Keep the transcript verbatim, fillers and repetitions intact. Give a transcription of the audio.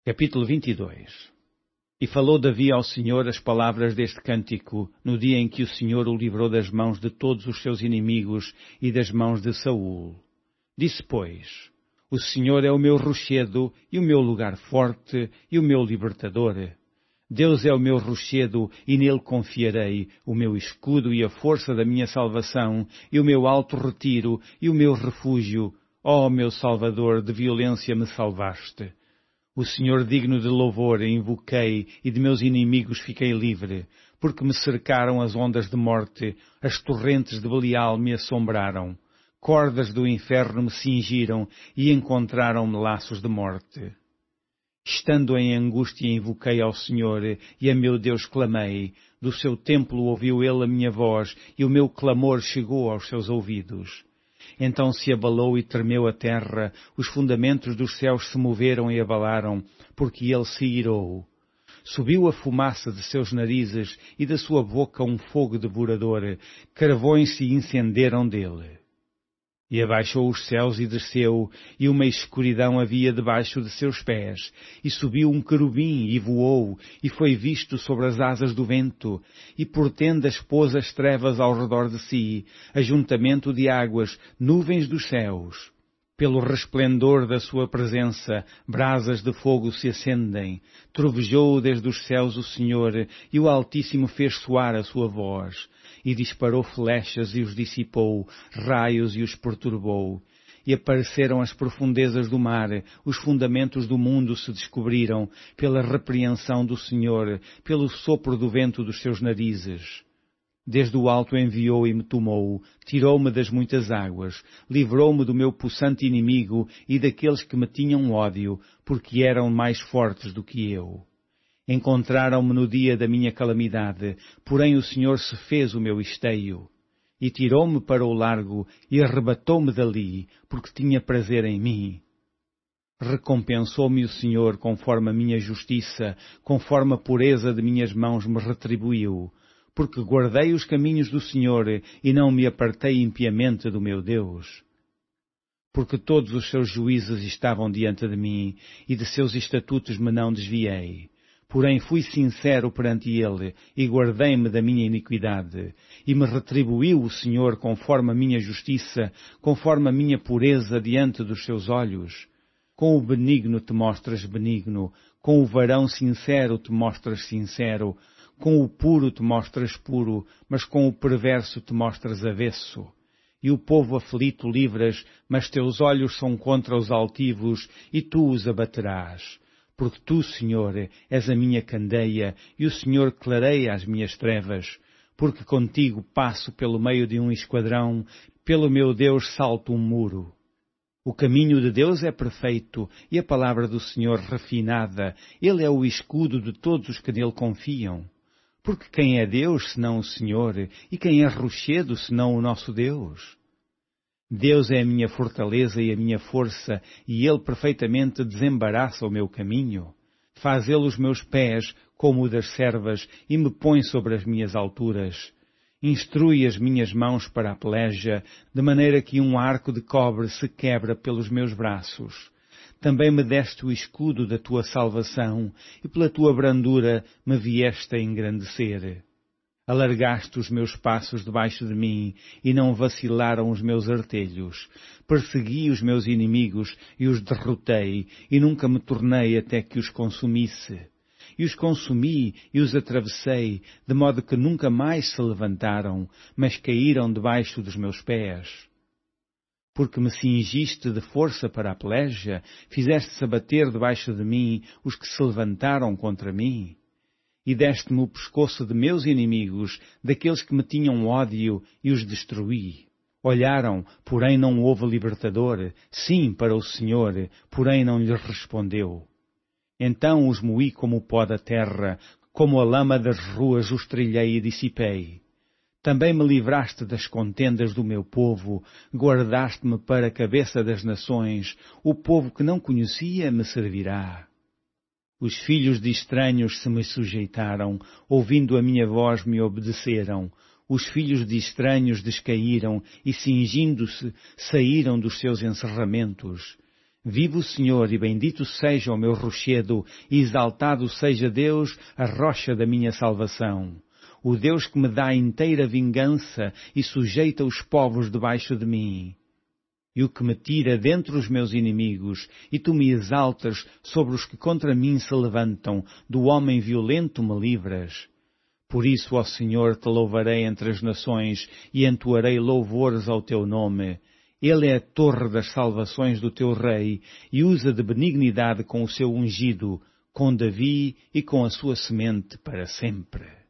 Capítulo vinte e dois. E falou Davi ao Senhor as palavras deste cântico, no dia em que o Senhor o livrou das mãos de todos os seus inimigos e das mãos de Saul. Disse, pois, o Senhor é o meu rochedo e o meu lugar forte e o meu libertador. Deus é o meu rochedo e nele confiarei, o meu escudo e a força da minha salvação, e o meu alto retiro e o meu refúgio. Ó meu Salvador, de violência me salvaste. O Senhor digno de louvor invoquei e de meus inimigos fiquei livre, porque me cercaram as ondas de morte, as torrentes de Belial me assombraram, cordas do inferno me cingiram e encontraram-me laços de morte. Estando em angústia invoquei ao Senhor e a meu Deus clamei, do seu templo ouviu ele a minha voz e o meu clamor chegou aos seus ouvidos. Então se abalou e tremeu a terra, os fundamentos dos céus se moveram e abalaram, porque ele se irou. Subiu a fumaça de seus narizes e da sua boca um fogo devorador, carvões se incenderam dele. E abaixou os céus e desceu, e uma escuridão havia debaixo de seus pés. E subiu um querubim e voou, e foi visto sobre as asas do vento. E por tendas pôs as trevas ao redor de si, ajuntamento de águas, nuvens dos céus. Pelo resplendor da sua presença, brasas de fogo se acendem. Trovejou desde os céus o Senhor, e o Altíssimo fez soar a sua voz. E disparou flechas e os dissipou, raios e os perturbou. E apareceram as profundezas do mar, os fundamentos do mundo se descobriram, pela repreensão do Senhor, pelo sopro do vento dos seus narizes. Desde o alto enviou e me tomou, tirou-me das muitas águas, livrou-me do meu possante inimigo e daqueles que me tinham ódio, porque eram mais fortes do que eu. Encontraram-me no dia da minha calamidade, porém o Senhor se fez o meu esteio. E tirou-me para o largo e arrebatou-me dali, porque tinha prazer em mim. Recompensou-me o Senhor conforme a minha justiça, conforme a pureza de minhas mãos me retribuiu, porque guardei os caminhos do Senhor e não me apartei impiamente do meu Deus. Porque todos os seus juízos estavam diante de mim, e de seus estatutos me não desviei. Porém fui sincero perante ele, e guardei-me da minha iniquidade, e me retribuiu o Senhor conforme a minha justiça, conforme a minha pureza diante dos seus olhos. Com o benigno te mostras benigno, com o varão sincero te mostras sincero, com o puro te mostras puro, mas com o perverso te mostras avesso. E o povo aflito livras, mas teus olhos são contra os altivos, e tu os abaterás. Porque tu, Senhor, és a minha candeia, e o Senhor clareia as minhas trevas. Porque contigo passo pelo meio de um esquadrão, pelo meu Deus salto um muro. O caminho de Deus é perfeito, e a palavra do Senhor refinada. Ele é o escudo de todos os que nele confiam. Porque quem é Deus, senão o Senhor, e quem é rochedo, senão o nosso Deus? Deus é a minha fortaleza e a minha força, e Ele perfeitamente desembaraça o meu caminho. Faz Ele os meus pés como o das servas, e me põe sobre as minhas alturas. Instrui as minhas mãos para a peleja, de maneira que um arco de cobre se quebra pelos meus braços. Também me deste o escudo da tua salvação, e pela tua brandura me vieste a engrandecer. Alargaste os meus passos debaixo de mim, e não vacilaram os meus artelhos. Persegui os meus inimigos, e os derrotei, e nunca me tornei até que os consumisse. E os consumi, e os atravessei, de modo que nunca mais se levantaram, mas caíram debaixo dos meus pés. Porque me cingiste de força para a peleja, fizeste-se abater debaixo de mim os que se levantaram contra mim. E deste-me o pescoço de meus inimigos, daqueles que me tinham ódio, e os destruí. Olharam, porém não houve libertador, sim, para o Senhor, porém não lhes respondeu. Então os moí como o pó da terra, como a lama das ruas os trilhei e dissipei. Também me livraste das contendas do meu povo, guardaste-me para a cabeça das nações, o povo que não conhecia me servirá. Os filhos de estranhos se me sujeitaram, ouvindo a minha voz me obedeceram. Os filhos de estranhos descaíram e, cingindo-se, saíram dos seus encerramentos. Viva o Senhor e bendito seja o meu rochedo, e exaltado seja Deus, a rocha da minha salvação. O Deus que me dá inteira vingança e sujeita os povos debaixo de mim. E o que me tira dentre os meus inimigos, e tu me exaltas sobre os que contra mim se levantam, do homem violento me livras. Por isso, ó Senhor, te louvarei entre as nações, e entoarei louvores ao teu nome. Ele é a torre das salvações do teu rei, e usa de benignidade com o seu ungido, com Davi e com a sua semente para sempre.